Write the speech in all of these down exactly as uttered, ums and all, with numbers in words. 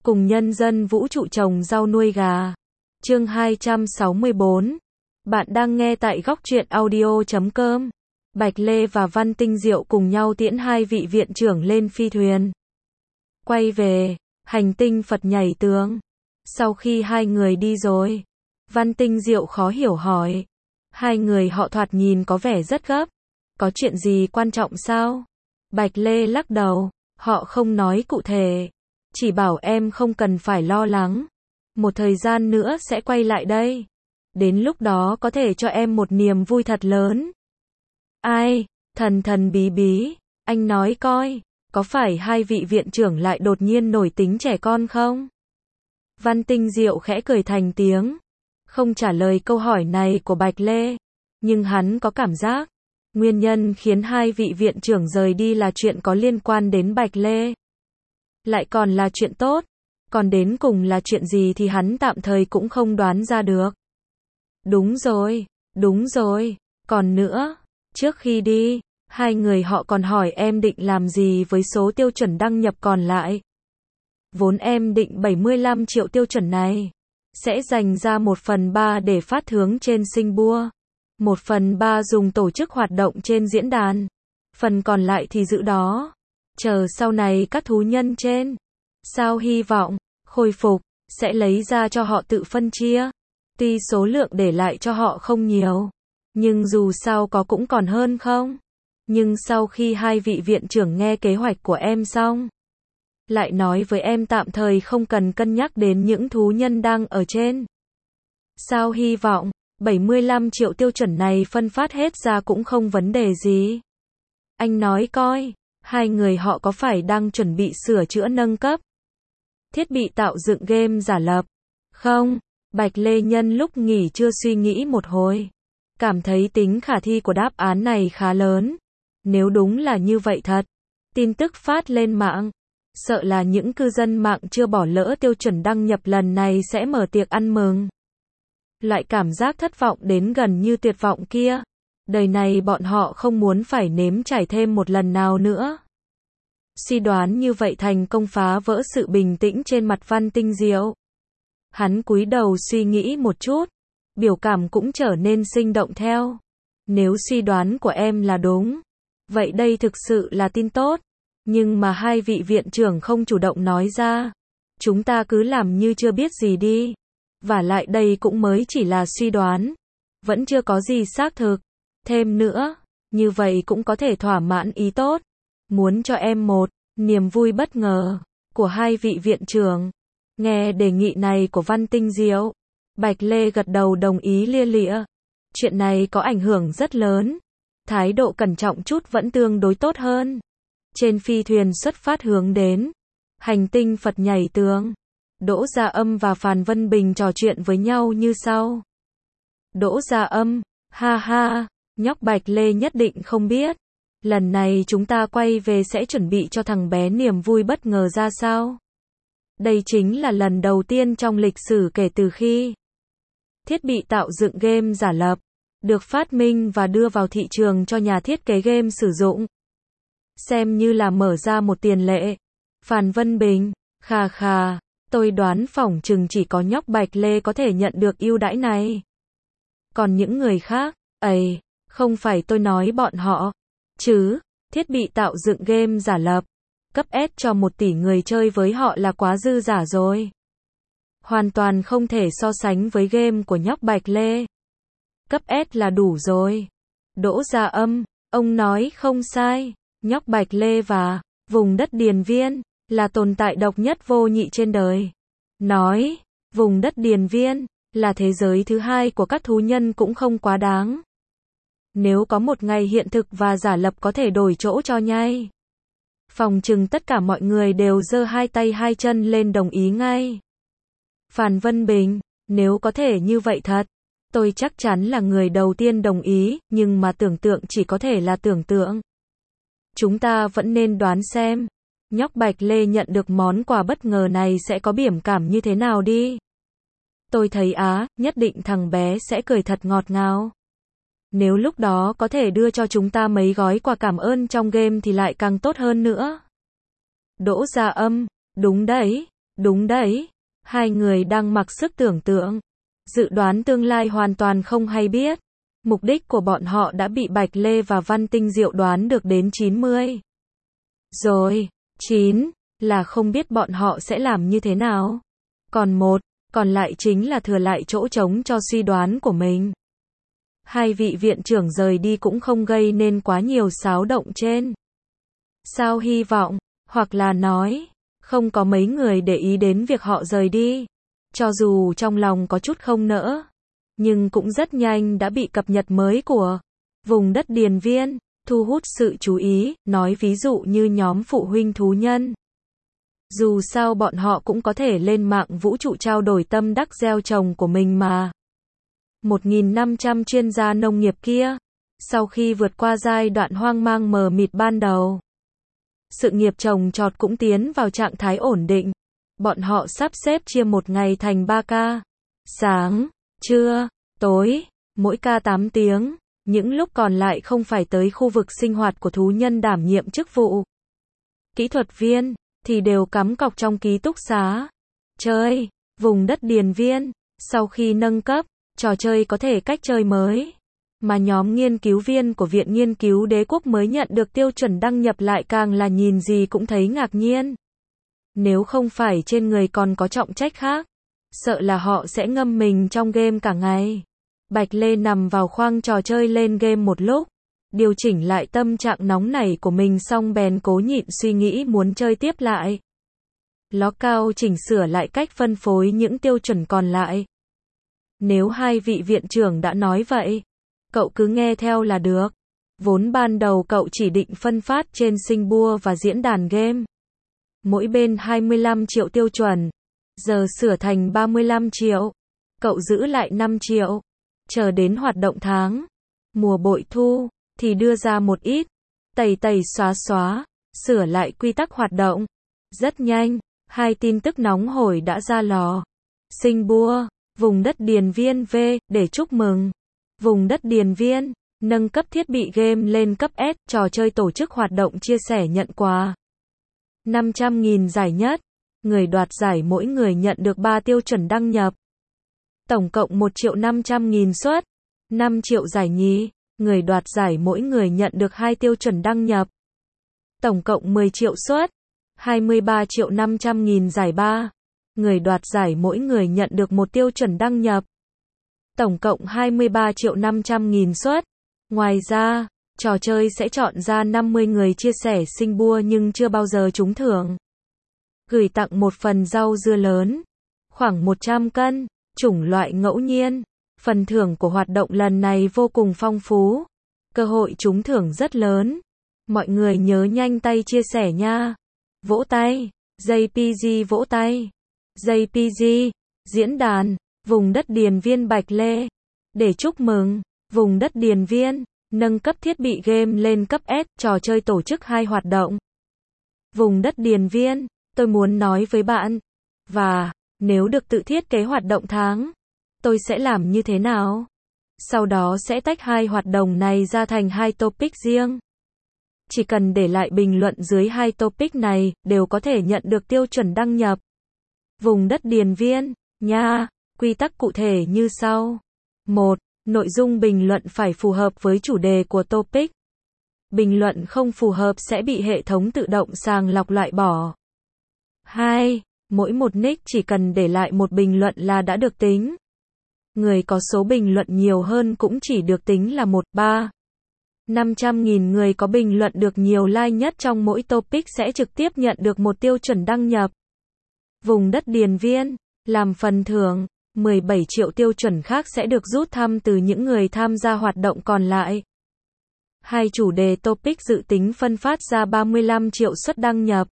cùng nhân dân vũ trụ trồng rau nuôi gà. Chương hai trăm sáu mươi bốn. Bạn đang nghe tại góc truyện audio chấm com. Bạch Lê và Văn Tinh Diệu cùng nhau tiễn hai vị viện trưởng lên phi thuyền. Quay về hành tinh Phật nhảy tường. Sau khi hai người đi rồi, Văn Tinh Diệu khó hiểu hỏi. Hai người họ thoạt nhìn có vẻ rất gấp. Có chuyện gì quan trọng sao? Bạch Lê lắc đầu. Họ không nói cụ thể. Chỉ bảo em không cần phải lo lắng. Một thời gian nữa sẽ quay lại đây. Đến lúc đó có thể cho em một niềm vui thật lớn. Ai? Thần thần bí bí. Anh nói coi. Có phải hai vị viện trưởng lại đột nhiên nổi tính trẻ con không? Văn Tinh Diệu khẽ cười thành tiếng. Không trả lời câu hỏi này của Bạch Lê. Nhưng hắn có cảm giác. Nguyên nhân khiến hai vị viện trưởng rời đi là chuyện có liên quan đến Bạch Lê. Lại còn là chuyện tốt. Còn đến cùng là chuyện gì thì hắn tạm thời cũng không đoán ra được. Đúng rồi, đúng rồi. Còn nữa, trước khi đi, hai người họ còn hỏi em định làm gì với số tiêu chuẩn đăng nhập còn lại. Vốn em định bảy mươi lăm triệu tiêu chuẩn này. Sẽ dành ra một phần ba để phát hướng trên Singapore. Một phần ba dùng tổ chức hoạt động trên diễn đàn. Phần còn lại thì giữ đó. Chờ sau này các thú nhân trên sao hy vọng khôi phục, sẽ lấy ra cho họ tự phân chia. Tuy số lượng để lại cho họ không nhiều, nhưng dù sao có cũng còn hơn không. Nhưng sau khi hai vị viện trưởng nghe kế hoạch của em xong, lại nói với em tạm thời không cần cân nhắc đến những thú nhân đang ở trên sao hy vọng. bảy mươi lăm triệu tiêu chuẩn này phân phát hết ra cũng không vấn đề gì. Anh nói coi, hai người họ có phải đang chuẩn bị sửa chữa nâng cấp thiết bị tạo dựng game giả lập? Không, Bạch Lê nhân lúc nghỉ trưa suy nghĩ một hồi. Cảm thấy tính khả thi của đáp án này khá lớn. Nếu đúng là như vậy thật, tin tức phát lên mạng, sợ là những cư dân mạng chưa bỏ lỡ tiêu chuẩn đăng nhập lần này sẽ mở tiệc ăn mừng. Loại cảm giác thất vọng đến gần như tuyệt vọng kia, đời này bọn họ không muốn phải nếm trải thêm một lần nào nữa. Suy đoán như vậy thành công phá vỡ sự bình tĩnh trên mặt Văn Tinh Diệu. Hắn cúi đầu suy nghĩ một chút, biểu cảm cũng trở nên sinh động theo. Nếu suy đoán của em là đúng, vậy đây thực sự là tin tốt. Nhưng mà hai vị viện trưởng không chủ động nói ra. Chúng ta cứ làm như chưa biết gì đi. Vả lại đây cũng mới chỉ là suy đoán. Vẫn chưa có gì xác thực. Thêm nữa, như vậy cũng có thể thỏa mãn ý tốt. Muốn cho em một niềm vui bất ngờ của hai vị viện trưởng. Nghe đề nghị này của Văn Tinh Diệu, Bạch Lê gật đầu đồng ý lia lịa. Chuyện này có ảnh hưởng rất lớn. Thái độ cẩn trọng chút vẫn tương đối tốt hơn. Trên phi thuyền xuất phát hướng đến hành tinh Phật nhảy tường, Đỗ Gia Âm và Phàn Vân Bình trò chuyện với nhau như sau. Đỗ Gia Âm, ha ha, nhóc Bạch Lê nhất định không biết. Lần này chúng ta quay về sẽ chuẩn bị cho thằng bé niềm vui bất ngờ ra sao. Đây chính là lần đầu tiên trong lịch sử kể từ khi thiết bị tạo dựng game giả lập được phát minh và đưa vào thị trường cho nhà thiết kế game sử dụng. Xem như là mở ra một tiền lệ. Phàn Vân Bình, khà khà, tôi đoán phỏng chừng chỉ có nhóc Bạch Lê có thể nhận được ưu đãi này. Còn những người khác, ầy, không phải tôi nói bọn họ chứ, thiết bị tạo dựng game giả lập, cấp S cho một tỷ người chơi với họ là quá dư giả rồi. Hoàn toàn không thể so sánh với game của nhóc Bạch Lê. Cấp S là đủ rồi. Đỗ Gia Âm, ông nói không sai, nhóc Bạch Lê và vùng đất Điền Viên là tồn tại độc nhất vô nhị trên đời. Nói, vùng đất Điền Viên là thế giới thứ hai của các thú nhân cũng không quá đáng. Nếu có một ngày hiện thực và giả lập có thể đổi chỗ cho nhai, phòng chừng tất cả mọi người đều giơ hai tay hai chân lên đồng ý ngay. Phàn Vân Bình, nếu có thể như vậy thật, tôi chắc chắn là người đầu tiên đồng ý, nhưng mà tưởng tượng chỉ có thể là tưởng tượng. Chúng ta vẫn nên đoán xem, nhóc Bạch Lê nhận được món quà bất ngờ này sẽ có biểu cảm như thế nào đi. Tôi thấy á, nhất định thằng bé sẽ cười thật ngọt ngào. Nếu lúc đó có thể đưa cho chúng ta mấy gói quà cảm ơn trong game thì lại càng tốt hơn nữa. Đỗ Gia Âm, đúng đấy, Đúng đấy. Hai người đang mặc sức tưởng tượng. Dự đoán tương lai hoàn toàn không hay biết. Mục đích của bọn họ đã bị Bạch Lê và Văn Tinh Diệu đoán được đến chín mươi. Rồi, chín là không biết bọn họ sẽ làm như thế nào. Còn một, còn lại chính là thừa lại chỗ trống cho suy đoán của mình. Hai vị viện trưởng rời đi cũng không gây nên quá nhiều xáo động trên. Sao hy vọng, hoặc là nói, không có mấy người để ý đến việc họ rời đi. Cho dù trong lòng có chút không nỡ, nhưng cũng rất nhanh đã bị cập nhật mới của vùng đất Điền Viên, thu hút sự chú ý, nói ví dụ như nhóm phụ huynh thú nhân. Dù sao bọn họ cũng có thể lên mạng vũ trụ trao đổi tâm đắc gieo trồng của mình mà. một nghìn năm trăm chuyên gia nông nghiệp kia, sau khi vượt qua giai đoạn hoang mang mờ mịt ban đầu, sự nghiệp trồng trọt cũng tiến vào trạng thái ổn định. Bọn họ sắp xếp chia một ngày thành ba ca. Sáng, trưa, tối, mỗi ca tám tiếng. Những lúc còn lại không phải tới khu vực sinh hoạt của thú nhân đảm nhiệm chức vụ kỹ thuật viên, thì đều cắm cọc trong ký túc xá. Chơi, vùng đất Điền Viên, sau khi nâng cấp, trò chơi có thể cách chơi mới. Mà nhóm nghiên cứu viên của Viện Nghiên cứu Đế quốc mới nhận được tiêu chuẩn đăng nhập lại càng là nhìn gì cũng thấy ngạc nhiên. Nếu không phải trên người còn có trọng trách khác, sợ là họ sẽ ngâm mình trong game cả ngày. Bạch Lê nằm vào khoang trò chơi lên game một lúc, điều chỉnh lại tâm trạng nóng nảy của mình xong bèn cố nhịn suy nghĩ muốn chơi tiếp lại. Ló cao chỉnh sửa lại cách phân phối những tiêu chuẩn còn lại. Nếu hai vị viện trưởng đã nói vậy, cậu cứ nghe theo là được. Vốn ban đầu cậu chỉ định phân phát trên sinh bua và diễn đàn game. Mỗi bên hai mươi lăm triệu tiêu chuẩn. Giờ sửa thành ba mươi lăm triệu. Cậu giữ lại năm triệu. Chờ đến hoạt động tháng, mùa bội thu, thì đưa ra một ít. Tẩy tẩy xóa xóa, sửa lại quy tắc hoạt động. Rất nhanh, hai tin tức nóng hổi đã ra lò. Sinh bua, vùng đất Điền Viên V, để chúc mừng. Vùng đất Điền Viên, nâng cấp thiết bị game lên cấp S, trò chơi tổ chức hoạt động chia sẻ nhận quà. năm trăm nghìn giải nhất. Người đoạt giải mỗi người nhận được ba tiêu chuẩn đăng nhập. Tổng cộng một triệu năm trăm nghìn suất. năm triệu giải nhì. Người đoạt giải mỗi người nhận được hai tiêu chuẩn đăng nhập. Tổng cộng mười triệu suất. hai mươi ba triệu năm trăm nghìn giải ba. Người đoạt giải mỗi người nhận được một tiêu chuẩn đăng nhập. Tổng cộng hai mươi ba triệu năm trăm nghìn suất. Ngoài ra, trò chơi sẽ chọn ra năm mươi người chia sẻ sinh bua nhưng chưa bao giờ trúng thưởng. Gửi tặng một phần rau dưa lớn, khoảng một trăm cân, chủng loại ngẫu nhiên. Phần thưởng của hoạt động lần này vô cùng phong phú. Cơ hội trúng thưởng rất lớn. Mọi người nhớ nhanh tay chia sẻ nha. Vỗ tay. jê pê giê vỗ tay. jê pê giê. Diễn đàn. Vùng đất Điền Viên Bạch Lê. Để chúc mừng. Vùng đất Điền Viên. Nâng cấp thiết bị game lên cấp S. Trò chơi tổ chức hai hoạt động. Vùng đất Điền Viên. Tôi muốn nói với bạn. Và, nếu được tự thiết kế hoạt động tháng, tôi sẽ làm như thế nào? Sau đó sẽ tách hai hoạt động này ra thành hai topic riêng. Chỉ cần để lại bình luận dưới hai topic này, đều có thể nhận được tiêu chuẩn đăng nhập. Vùng đất Điền Viên, nha. Quy tắc cụ thể như sau. một. Nội dung bình luận phải phù hợp với chủ đề của topic. Bình luận không phù hợp sẽ bị hệ thống tự động sàng lọc loại bỏ. hai. Mỗi một nick chỉ cần để lại một bình luận là đã được tính. Người có số bình luận nhiều hơn cũng chỉ được tính là một. ba. năm trăm nghìn người có bình luận được nhiều like nhất trong mỗi topic sẽ trực tiếp nhận được một tiêu chuẩn đăng nhập. Vùng đất Điền Viên, làm phần thưởng, mười bảy triệu tiêu chuẩn khác sẽ được rút thăm từ những người tham gia hoạt động còn lại. Hai chủ đề topic dự tính phân phát ra ba mươi lăm triệu suất đăng nhập.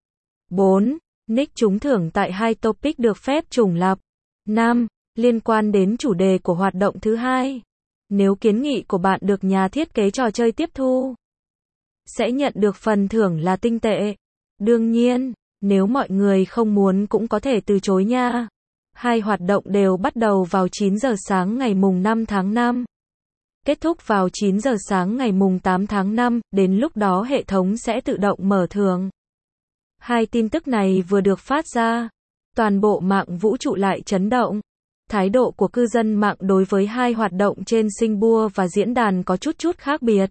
bốn. Nick trúng thưởng tại hai topic được phép trùng lặp. năm. Liên quan đến chủ đề của hoạt động thứ hai. Nếu kiến nghị của bạn được nhà thiết kế trò chơi tiếp thu, sẽ nhận được phần thưởng là tinh tệ. Đương nhiên, nếu mọi người không muốn cũng có thể từ chối nha. Hai hoạt động đều bắt đầu vào chín giờ sáng ngày mùng năm tháng năm. Kết thúc vào chín giờ sáng ngày mùng tám tháng năm, đến lúc đó hệ thống sẽ tự động mở thưởng. Hai tin tức này vừa được phát ra, Toàn bộ mạng vũ trụ lại chấn động. Thái độ của cư dân mạng đối với hai hoạt động trên Singapore và diễn đàn có chút chút khác biệt.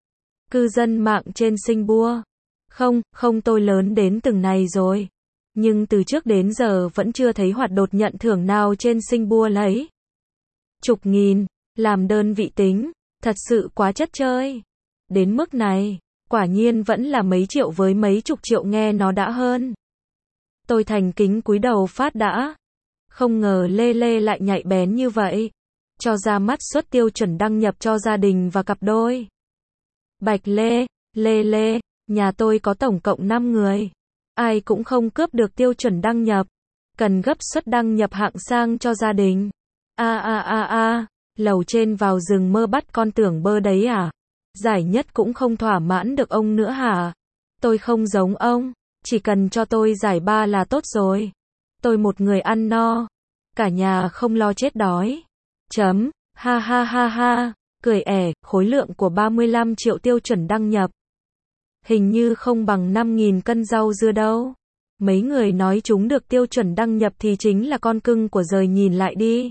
Cư dân mạng trên Singapore. Không, không tôi lớn đến từng này rồi. Nhưng từ trước đến giờ vẫn chưa thấy hoạt đột nhận thưởng nào trên Singapore lấy chục nghìn, làm đơn vị tính, thật sự quá chất chơi. Đến mức này, quả nhiên vẫn là mấy triệu với mấy chục triệu nghe nó đã hơn. Tôi thành kính cúi đầu phát đã. Không ngờ Lê Lê lại nhạy bén như vậy. Cho ra mắt suất tiêu chuẩn đăng nhập cho gia đình và cặp đôi. Bạch Lê, Lê Lê, nhà tôi có tổng cộng năm người. Ai cũng không cướp được tiêu chuẩn đăng nhập. Cần gấp suất đăng nhập hạng sang cho gia đình. A a a a, lầu trên vào rừng mơ bắt con tưởng bơ đấy à? Giải nhất cũng không thỏa mãn được ông nữa hả? Tôi không giống ông, chỉ cần cho tôi giải ba là tốt rồi. Tôi một người ăn no, cả nhà không lo chết đói. Chấm, ha ha ha ha, cười ẻ, khối lượng của ba mươi lăm triệu tiêu chuẩn đăng nhập. Hình như không bằng năm nghìn cân rau dưa đâu. Mấy người nói chúng được tiêu chuẩn đăng nhập thì chính là con cưng của giời nhìn lại đi.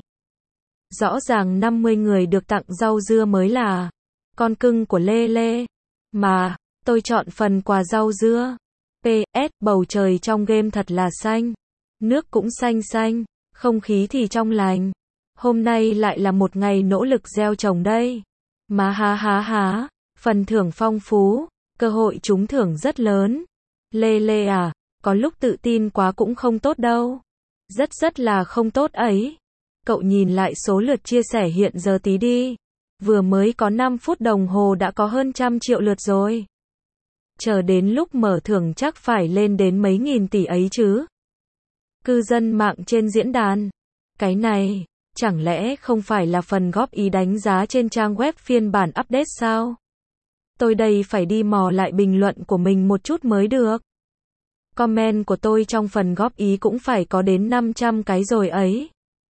Rõ ràng năm mươi người được tặng rau dưa mới là con cưng của Lê Lê. Mà, tôi chọn phần quà rau dưa. pê ét, bầu trời trong game thật là xanh. Nước cũng xanh xanh, không khí thì trong lành. Hôm nay lại là một ngày nỗ lực gieo trồng đây. Mà há há há, phần thưởng phong phú, cơ hội trúng thưởng rất lớn. Lê Lê à, có lúc tự tin quá cũng không tốt đâu. Rất rất là không tốt ấy. Cậu nhìn lại số lượt chia sẻ hiện giờ tí đi. Vừa mới có năm phút đồng hồ đã có hơn trăm triệu lượt rồi. Chờ đến lúc mở thưởng chắc phải lên đến mấy nghìn tỷ ấy chứ. Cư dân mạng trên diễn đàn. Cái này, chẳng lẽ không phải là phần góp ý đánh giá trên trang web phiên bản update sao? Tôi đây phải đi mò lại bình luận của mình một chút mới được. Comment của tôi trong phần góp ý cũng phải có đến năm trăm cái rồi ấy.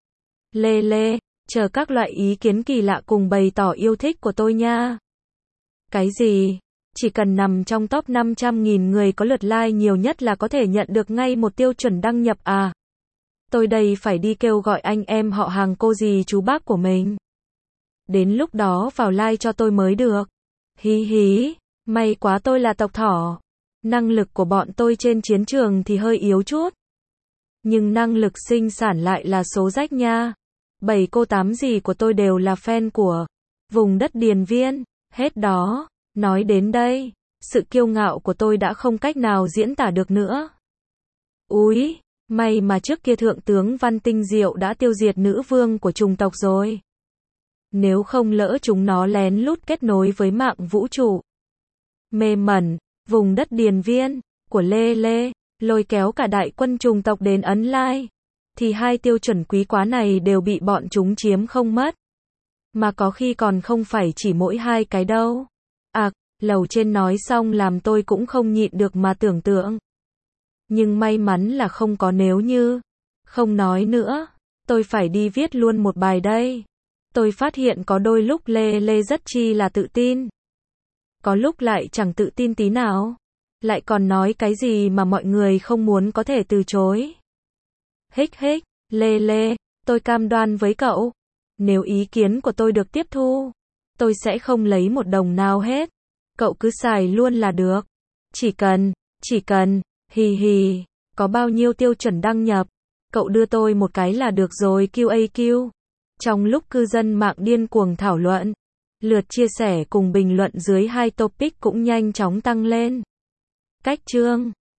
Lê Lê, chờ các loại ý kiến kỳ lạ cùng bày tỏ yêu thích của tôi nha. Cái gì? Chỉ cần nằm trong top năm trăm nghìn người có lượt like nhiều nhất là có thể nhận được ngay một tiêu chuẩn đăng nhập à? Tôi đây phải đi kêu gọi anh em họ hàng cô dì chú bác của mình. Đến lúc đó vào like cho tôi mới được. Hí hí, may quá tôi là tộc thỏ. Năng lực của bọn tôi trên chiến trường thì hơi yếu chút. Nhưng năng lực sinh sản lại là số rách nha. Bảy cô tám dì của tôi đều là fan của vùng đất Điền Viên. Hết đó, nói đến đây, sự kiêu ngạo của tôi đã không cách nào diễn tả được nữa. Úi, may mà trước kia thượng tướng Văn Tinh Diệu đã tiêu diệt nữ vương của chủng tộc rồi. Nếu không lỡ chúng nó lén lút kết nối với mạng vũ trụ. Mê mẩn, vùng đất Điền Viên, của Lê Lê, lôi kéo cả đại quân chủng tộc đến ấn like. Thì hai tiêu chuẩn quý quá này đều bị bọn chúng chiếm không mất. Mà có khi còn không phải chỉ mỗi hai cái đâu. À, lầu trên nói xong làm tôi cũng không nhịn được mà tưởng tượng. Nhưng may mắn là không có nếu như. Không nói nữa, tôi phải đi viết luôn một bài đây. Tôi phát hiện có đôi lúc Lê Lê rất chi là tự tin. Có lúc lại chẳng tự tin tí nào. Lại còn nói cái gì mà mọi người không muốn có thể từ chối. Hích hích, Lê Lê, tôi cam đoan với cậu. Nếu ý kiến của tôi được tiếp thu, tôi sẽ không lấy một đồng nào hết. Cậu cứ xài luôn là được. Chỉ cần, chỉ cần, hì hì, có bao nhiêu tiêu chuẩn đăng nhập, cậu đưa tôi một cái là được rồi quy a quy. Trong lúc cư dân mạng điên cuồng thảo luận, lượt chia sẻ cùng bình luận dưới hai topic cũng nhanh chóng tăng lên. Cách chương